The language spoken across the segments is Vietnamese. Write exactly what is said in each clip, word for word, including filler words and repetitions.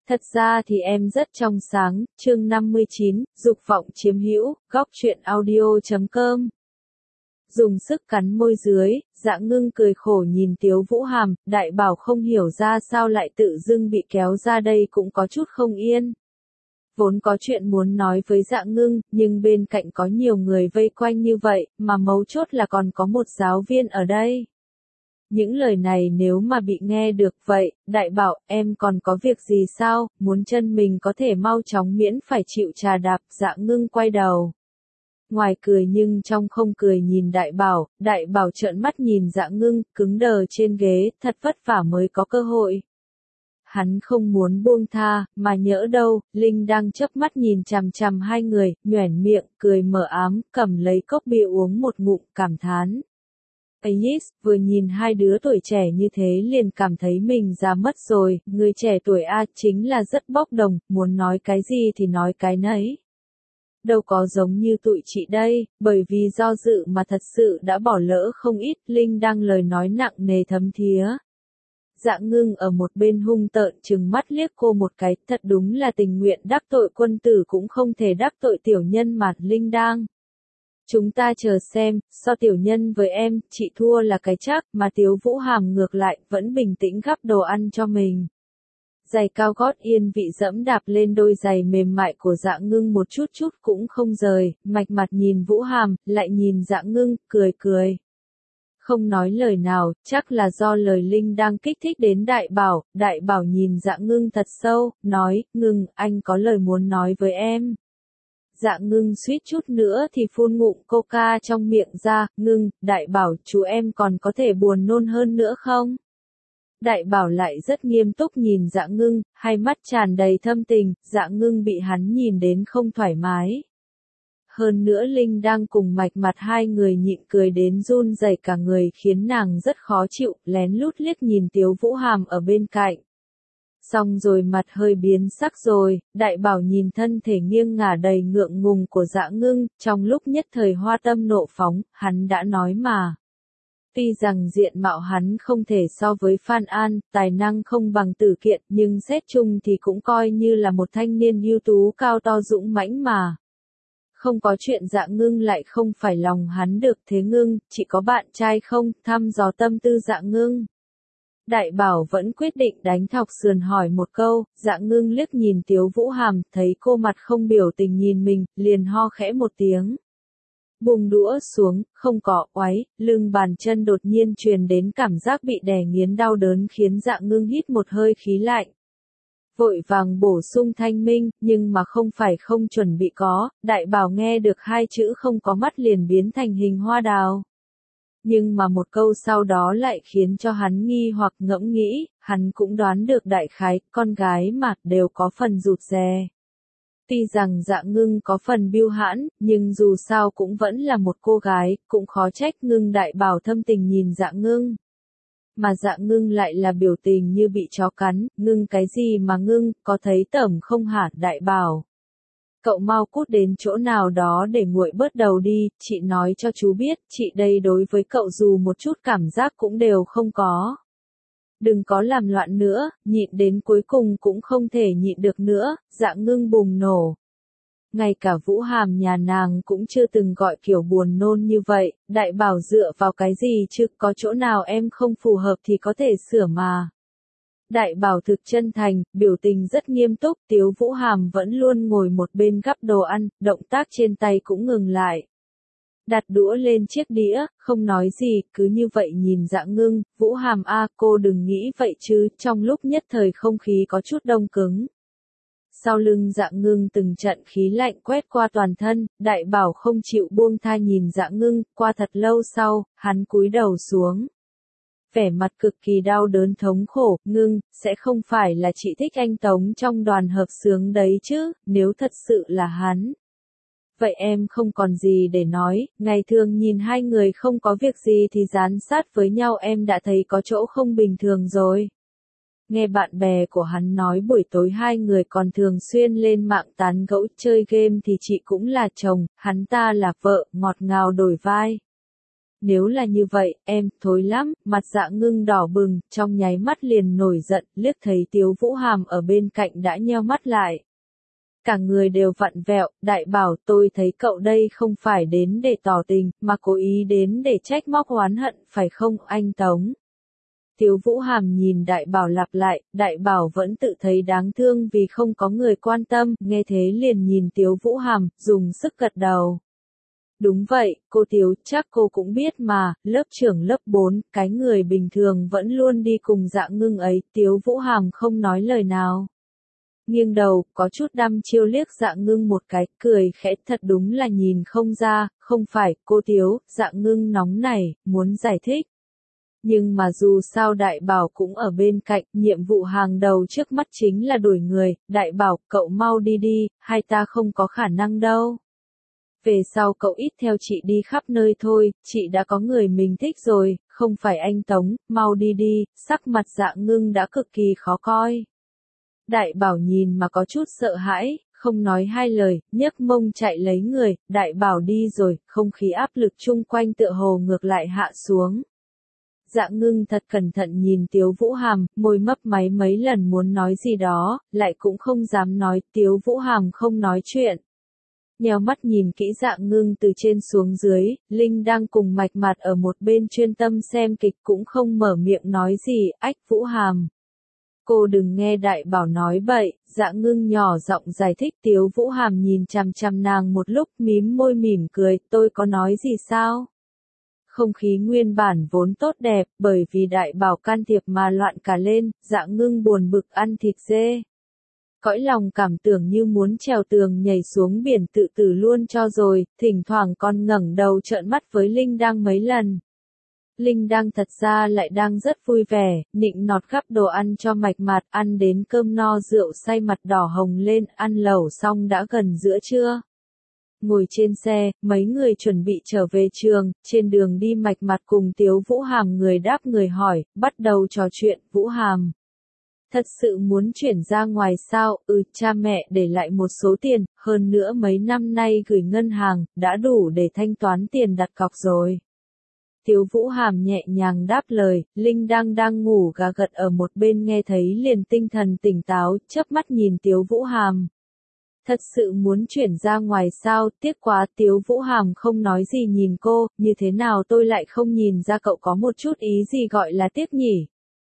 Thật ra thì em rất trong sáng, chương năm mươi chín, dục vọng chiếm hữu, góc truyện audio chấm com. Dùng sức cắn môi dưới, Dạ Ngưng cười khổ nhìn Tiếu Vũ Hàm, đại bảo không hiểu ra sao lại tự dưng bị kéo ra đây cũng có chút không yên. Vốn có chuyện muốn nói với Dạ Ngưng, nhưng bên cạnh có nhiều người vây quanh như vậy, mà mấu chốt là còn có một giáo viên ở đây. Những lời này nếu mà bị nghe được vậy, đại bảo, em còn có việc gì sao, muốn chân mình có thể mau chóng miễn phải chịu trà đạp. Dạ Ngưng quay đầu. Ngoài cười nhưng trong không cười nhìn đại bảo, đại bảo trợn mắt nhìn Dạ Ngưng, cứng đờ trên ghế, thật vất vả mới có cơ hội. Hắn không muốn buông tha, mà nhỡ đâu, Linh đang chớp mắt nhìn chằm chằm hai người, nhoẻn miệng, cười mờ ám, cầm lấy cốc bia uống một ngụm, cảm thán. Yes, vừa nhìn hai đứa tuổi trẻ như thế liền cảm thấy mình già mất rồi, người trẻ tuổi A chính là rất bốc đồng, muốn nói cái gì thì nói cái nấy. Đâu có giống như tụi chị đây, bởi vì do dự mà thật sự đã bỏ lỡ không ít. Linh đang lời nói nặng nề thấm thía. Dạ Ngưng ở một bên hung tợn trừng mắt liếc cô một cái, thật đúng là tình nguyện đắc tội quân tử cũng không thể đắc tội tiểu nhân mà. Linh đang. Chúng ta chờ xem, so tiểu nhân với em, chị thua là cái chắc, mà Tiếu Vũ Hàm ngược lại, vẫn bình tĩnh gắp đồ ăn cho mình. Giày cao gót yên vị dẫm đạp lên đôi giày mềm mại của Dạ Ngưng một chút chút cũng không rời, mạch mặt nhìn Vũ Hàm, lại nhìn Dạ Ngưng, cười cười. Không nói lời nào, chắc là do lời Linh đang kích thích đến đại bảo, đại bảo nhìn Dạ Ngưng thật sâu, nói, Ngưng, anh có lời muốn nói với em. Dạ Ngưng suýt chút nữa thì phun ngụm coca trong miệng ra, Ngưng, đại bảo, chú em còn có thể buồn nôn hơn nữa không? Đại bảo lại rất nghiêm túc nhìn Dạ Ngưng, hai mắt tràn đầy thâm tình, Dạ Ngưng bị hắn nhìn đến không thoải mái. Hơn nữa Linh đang cùng mạch mặt hai người nhịn cười đến run rẩy cả người khiến nàng rất khó chịu, lén lút liếc nhìn Tiếu Vũ Hàm ở bên cạnh. Xong rồi mặt hơi biến sắc rồi, đại bảo nhìn thân thể nghiêng ngả đầy ngượng ngùng của Dạ Ngưng, trong lúc nhất thời hoa tâm nộ phóng, hắn đã nói mà. Tuy rằng diện mạo hắn không thể so với Phan An, tài năng không bằng Tử Kiện, nhưng xét chung thì cũng coi như là một thanh niên ưu tú cao to dũng mãnh mà. Không có chuyện Dạ Ngưng lại không phải lòng hắn được. Thế Ngưng, chị có bạn trai không? Thăm dò tâm tư Dạ Ngưng. Đại bảo vẫn quyết định đánh thọc sườn hỏi một câu. Dạ Ngưng liếc nhìn Tiếu Vũ Hàm, thấy cô mặt không biểu tình nhìn mình, liền ho khẽ một tiếng. Buông đũa xuống, không có, oáy, lưng bàn chân đột nhiên truyền đến cảm giác bị đè nghiến đau đớn khiến Dạ Ngưng hít một hơi khí lạnh. Vội vàng bổ sung thanh minh, nhưng mà không phải không chuẩn bị có, đại bảo nghe được hai chữ không có mắt liền biến thành hình hoa đào. Nhưng mà một câu sau đó lại khiến cho hắn nghi hoặc ngẫm nghĩ, hắn cũng đoán được đại khái, con gái mà, đều có phần rụt rè. Tuy rằng Dạ Ngưng có phần biêu hãn, nhưng dù sao cũng vẫn là một cô gái, cũng khó trách. Ngưng đại bảo thâm tình nhìn Dạ Ngưng. Mà Dạ Ngưng lại là biểu tình như bị chó cắn, Ngưng cái gì mà Ngưng, có thấy tởm không hả? Đại bảo. Cậu mau cút đến chỗ nào đó để nguội bớt đầu đi, chị nói cho chú biết, chị đây đối với cậu dù một chút cảm giác cũng đều không có. Đừng có làm loạn nữa, nhịn đến cuối cùng cũng không thể nhịn được nữa. Dạ Ngưng bùng nổ. Ngay cả Vũ Hàm nhà nàng cũng chưa từng gọi kiểu buồn nôn như vậy, đại bảo dựa vào cái gì chứ, có chỗ nào em không phù hợp thì có thể sửa mà. Đại bảo thực chân thành, biểu tình rất nghiêm túc. Tiếu Vũ Hàm vẫn luôn ngồi một bên gắp đồ ăn, động tác trên tay cũng ngừng lại. Đặt đũa lên chiếc đĩa, không nói gì, cứ như vậy nhìn Dạ Ngưng. Vũ Hàm a, cô đừng nghĩ vậy chứ. Trong lúc nhất thời không khí có chút đông cứng. Sau lưng Dạ Ngưng từng trận khí lạnh quét qua toàn thân, đại bảo không chịu buông tha nhìn Dạ Ngưng. Qua thật lâu sau, hắn cúi đầu xuống. Vẻ mặt cực kỳ đau đớn thống khổ. Ngưng, sẽ không phải là chị thích anh Tống trong đoàn hợp xướng đấy chứ, nếu thật sự là hắn. Vậy em không còn gì để nói, ngày thường nhìn hai người không có việc gì thì dán sát với nhau em đã thấy có chỗ không bình thường rồi. Nghe bạn bè của hắn nói buổi tối hai người còn thường xuyên lên mạng tán gẫu chơi game thì chị cũng là chồng, hắn ta là vợ, ngọt ngào đổi vai. Nếu là như vậy, em, thối lắm, mặt Dạ Ngưng đỏ bừng, trong nháy mắt liền nổi giận, liếc thấy Tiếu Vũ Hàm ở bên cạnh đã nheo mắt lại. Cả người đều vặn vẹo, đại bảo tôi thấy cậu đây không phải đến để tỏ tình, mà cố ý đến để trách móc oán hận, phải không, anh Tống? Tiếu Vũ Hàm nhìn đại bảo lặp lại, đại bảo vẫn tự thấy đáng thương vì không có người quan tâm, nghe thế liền nhìn Tiếu Vũ Hàm, dùng sức gật đầu. Đúng vậy, cô Tiếu, chắc cô cũng biết mà, lớp trưởng lớp bốn, cái người bình thường vẫn luôn đi cùng Dạ Ngưng ấy, Tiếu Vũ Hàm không nói lời nào. Nghiêng đầu, có chút đăm chiêu liếc Dạ Ngưng một cái, cười khẽ, thật đúng là nhìn không ra, không phải, cô Tiếu, Dạ Ngưng nóng nảy, muốn giải thích. Nhưng mà dù sao đại bảo cũng ở bên cạnh, nhiệm vụ hàng đầu trước mắt chính là đuổi người, đại bảo, cậu mau đi đi, hai ta không có khả năng đâu. Về sau cậu ít theo chị đi khắp nơi thôi, chị đã có người mình thích rồi, không phải anh Tống, mau đi đi, sắc mặt Dạ Ngưng đã cực kỳ khó coi. Đại bảo nhìn mà có chút sợ hãi, không nói hai lời, nhấc mông chạy lấy người, đại bảo đi rồi, không khí áp lực chung quanh tựa hồ ngược lại hạ xuống. Dạ Ngưng thật cẩn thận nhìn Tiếu Vũ Hàm, môi mấp máy mấy lần muốn nói gì đó, lại cũng không dám nói, Tiếu Vũ Hàm không nói chuyện. Nheo mắt nhìn kỹ Dạ Ngưng từ trên xuống dưới, Linh đang cùng mạch mặt ở một bên chuyên tâm xem kịch cũng không mở miệng nói gì, ách Vũ Hàm. Cô đừng nghe đại bảo nói bậy, Dạ Ngưng nhỏ giọng giải thích. Tiếu Vũ Hàm nhìn chằm chằm nàng một lúc mím môi mỉm cười, tôi có nói gì sao? Không khí nguyên bản vốn tốt đẹp, bởi vì đại bảo can thiệp mà loạn cả lên, Dạ Ngưng buồn bực ăn thịt dê. Cõi lòng cảm tưởng như muốn trèo tường nhảy xuống biển tự tử luôn cho rồi, thỉnh thoảng còn ngẩng đầu trợn mắt với Linh đang mấy lần. Linh đang thật ra lại đang rất vui vẻ, nịnh nọt gắp đồ ăn cho mạch mạt, ăn đến cơm no rượu say mặt đỏ hồng lên, ăn lẩu xong đã gần giữa trưa. Ngồi trên xe, mấy người chuẩn bị trở về trường, trên đường đi mạch mặt cùng Tiếu Vũ Hàm người đáp người hỏi, bắt đầu trò chuyện, Vũ Hàm. Thật sự muốn chuyển ra ngoài sao, ừ, cha mẹ để lại một số tiền, hơn nữa mấy năm nay gửi ngân hàng, đã đủ để thanh toán tiền đặt cọc rồi. Tiếu Vũ Hàm nhẹ nhàng đáp lời, Linh đang đang ngủ gà gật ở một bên nghe thấy liền tinh thần tỉnh táo, chớp mắt nhìn Tiếu Vũ Hàm. Thật sự muốn chuyển ra ngoài sao, tiếc quá, Tiếu Vũ Hàm không nói gì nhìn cô, như thế nào tôi lại không nhìn ra cậu có một chút ý gì gọi là tiếc nhỉ?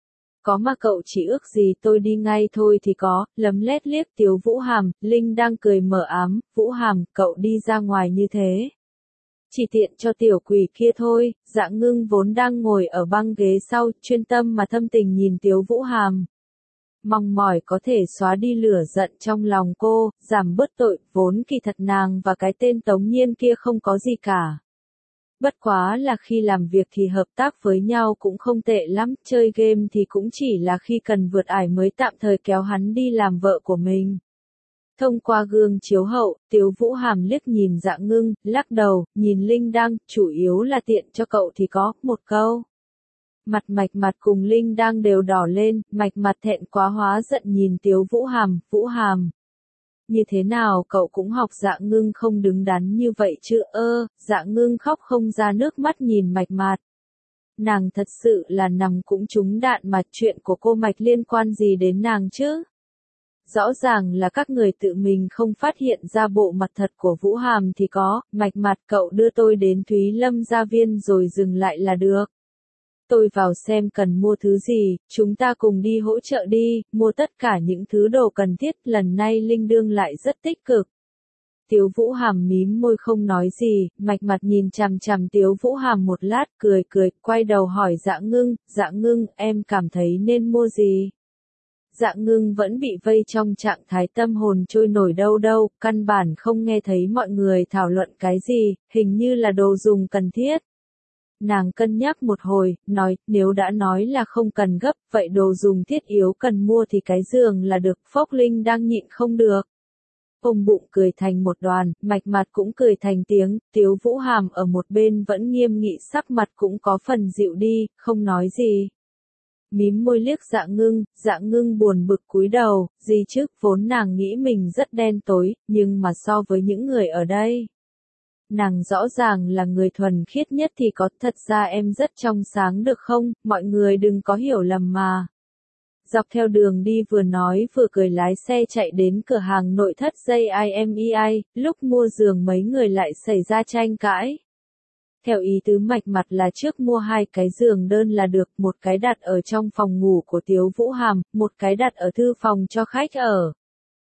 Có mà cậu chỉ ước gì tôi đi ngay thôi thì có, lấm lét liếc Tiếu Vũ Hàm, Linh đang cười mờ ám, Vũ Hàm, cậu đi ra ngoài như thế. Chỉ tiện cho tiểu quỷ kia thôi. Dạ Ngưng vốn đang ngồi ở băng ghế sau, chuyên tâm mà thâm tình nhìn Tiếu Vũ Hàm. Mong mỏi có thể xóa đi lửa giận trong lòng cô, giảm bớt tội, vốn kỳ thật nàng và cái tên Tống Nhiên kia không có gì cả. Bất quá là khi làm việc thì hợp tác với nhau cũng không tệ lắm, chơi game thì cũng chỉ là khi cần vượt ải mới tạm thời kéo hắn đi làm vợ của mình. Thông qua gương chiếu hậu, Tiếu Vũ Hàm liếc nhìn Dạ Ngưng, lắc đầu, nhìn Linh đang, chủ yếu là tiện cho cậu thì có, một câu. Mặt mạch mặt cùng Linh đang đều đỏ lên, mạch mặt thẹn quá hóa giận nhìn Tiếu Vũ Hàm, Vũ Hàm. Như thế nào cậu cũng học Dạ Ngưng không đứng đắn như vậy chứ ơ, Dạ Ngưng khóc không ra nước mắt nhìn mạch mặt. Nàng thật sự là nằm cũng trúng đạn mà chuyện của cô mạch liên quan gì đến nàng chứ? Rõ ràng là các người tự mình không phát hiện ra bộ mặt thật của Vũ Hàm thì có, mạch mặt cậu đưa tôi đến Thúy Lâm Gia Viên rồi dừng lại là được. Tôi vào xem cần mua thứ gì, chúng ta cùng đi hỗ trợ đi, mua tất cả những thứ đồ cần thiết, lần này Linh Đương lại rất tích cực. Tiếu Vũ Hàm mím môi không nói gì, mạch mặt nhìn chằm chằm Tiếu Vũ Hàm một lát, cười cười, quay đầu hỏi Dạ Ngưng, Dạ Ngưng, em cảm thấy nên mua gì? Dạ Ngưng vẫn bị vây trong trạng thái tâm hồn trôi nổi đâu đâu, căn bản không nghe thấy mọi người thảo luận cái gì, hình như là đồ dùng cần thiết. Nàng cân nhắc một hồi, nói, nếu đã nói là không cần gấp, vậy đồ dùng thiết yếu cần mua thì cái giường là được, Phốc Linh đang nhịn không được. Ôm bụng cười thành một đoàn, mạch mặt cũng cười thành tiếng, Tiếu Vũ Hàm ở một bên vẫn nghiêm nghị sắc mặt cũng có phần dịu đi, không nói gì. Mím môi liếc Dạ Ngưng, Dạ Ngưng buồn bực cúi đầu, gì chứ, vốn nàng nghĩ mình rất đen tối, nhưng mà so với những người ở đây. nàng rõ ràng là người thuần khiết nhất thì có, thật ra em rất trong sáng được không, mọi người đừng có hiểu lầm mà. Dọc theo đường đi vừa nói vừa cười lái xe chạy đến cửa hàng nội thất gi em e i, lúc mua giường mấy người lại xảy ra tranh cãi. Theo ý tứ mạch mặt là trước mua hai cái giường đơn là được, một cái đặt ở trong phòng ngủ của Tiếu Vũ Hàm, một cái đặt ở thư phòng cho khách ở.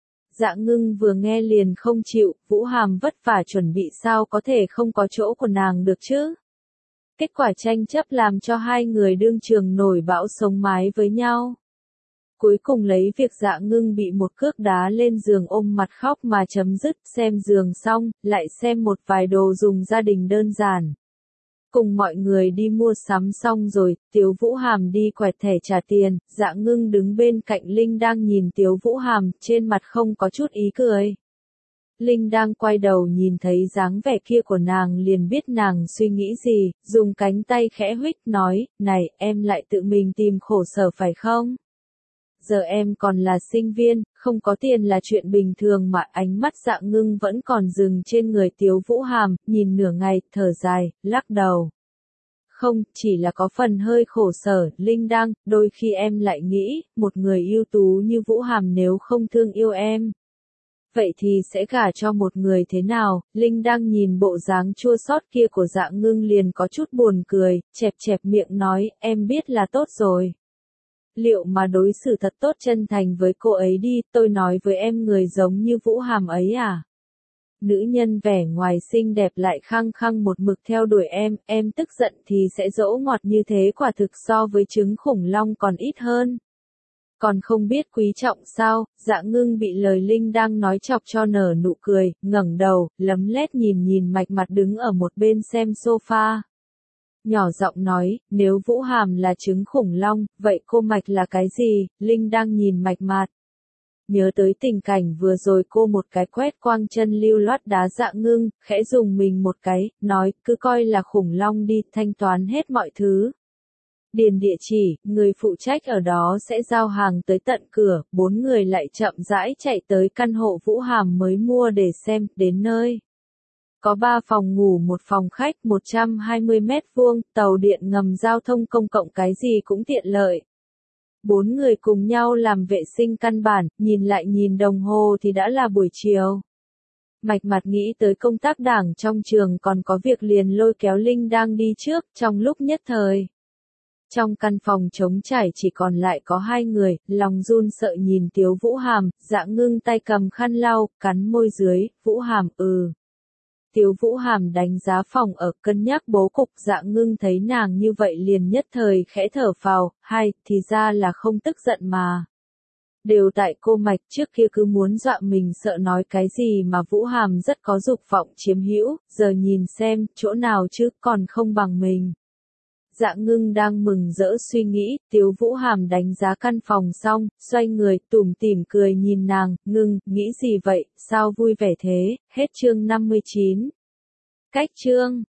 Dạ Ngưng vừa nghe liền không chịu, Vũ Hàm vất vả chuẩn bị sao có thể không có chỗ của nàng được chứ. Kết quả tranh chấp làm cho hai người đương trường nổi bão sống mái với nhau. Cuối cùng lấy việc Dạ Ngưng bị một cước đá lên giường ôm mặt khóc mà chấm dứt, xem giường xong, lại xem một vài đồ dùng gia đình đơn giản. Cùng mọi người đi mua sắm xong rồi, Tiếu Vũ Hàm đi quẹt thẻ trả tiền, Dạ Ngưng đứng bên cạnh Linh đang nhìn Tiếu Vũ Hàm, trên mặt không có chút ý cười. Linh đang quay đầu nhìn thấy dáng vẻ kia của nàng liền biết nàng suy nghĩ gì, dùng cánh tay khẽ huých nói, này, em lại tự mình tìm khổ sở phải không? Giờ em còn là sinh viên, không có tiền là chuyện bình thường mà. Ánh mắt Dạ Ngưng vẫn còn dừng trên người Tiếu Vũ Hàm, nhìn nửa ngày, thở dài, lắc đầu. Không, chỉ là có phần hơi khổ sở, Linh đang, đôi khi em lại nghĩ, một người ưu tú như Vũ Hàm nếu không thương yêu em. Vậy thì sẽ gả cho một người thế nào? Linh đang nhìn bộ dáng chua xót kia của Dạ Ngưng liền có chút buồn cười, chẹp chẹp miệng nói, em biết là tốt rồi. Liệu mà đối xử thật tốt chân thành với cô ấy đi, tôi nói với em người giống như Vũ Hàm ấy à? Nữ nhân vẻ ngoài xinh đẹp lại khăng khăng một mực theo đuổi em, em tức giận thì sẽ dỗ ngọt như thế, quả thực so với trứng khủng long còn ít hơn. Còn không biết quý trọng sao? Dạ Ngưng bị lời Linh đang nói chọc cho nở nụ cười, ngẩng đầu, lấm lét nhìn nhìn mạch mặt đứng ở một bên xem sofa. Nhỏ giọng nói, nếu Vũ Hàm là trứng khủng long, vậy cô Mạch là cái gì? Linh đang nhìn mạch mặt. Nhớ tới tình cảnh vừa rồi cô một cái quét quang chân lưu loát đá Dạ Ngưng, khẽ dùng mình một cái, nói, cứ coi là khủng long đi, thanh toán hết mọi thứ. Điền địa chỉ, người phụ trách ở đó sẽ giao hàng tới tận cửa, bốn người lại chậm rãi chạy tới căn hộ Vũ Hàm mới mua để xem, đến nơi. Có ba phòng ngủ một phòng khách một trăm hai mươi mét vuông, tàu điện ngầm giao thông công cộng cái gì cũng tiện lợi. Bốn người cùng nhau làm vệ sinh căn bản, nhìn lại nhìn đồng hồ thì đã là buổi chiều. Mạch mặt nghĩ tới công tác đảng trong trường còn có việc liền lôi kéo Linh đang đi trước, trong lúc nhất thời. Trong căn phòng trống trải chỉ còn lại có hai người, lòng run sợ nhìn Tiếu Vũ Hàm, Dạ Ngưng tay cầm khăn lau, cắn môi dưới, Vũ Hàm, ừ. Tiếu Vũ Hàm đánh giá phòng ở, cân nhắc bố cục. Dạ Ngưng thấy nàng như vậy liền nhất thời khẽ thở phào, hay, thì ra là không tức giận mà. Đều tại cô Mạch, trước kia cứ muốn dọa mình sợ nói cái gì mà Vũ Hàm rất có dục vọng chiếm hữu, giờ nhìn xem, chỗ nào chứ, còn không bằng mình. Dạ Ngưng đang mừng rỡ suy nghĩ, Tiếu Vũ Hàm đánh giá căn phòng xong, xoay người, tủm tỉm cười nhìn nàng, Ngưng, nghĩ gì vậy, sao vui vẻ thế, hết chương năm mươi chín. Cách chương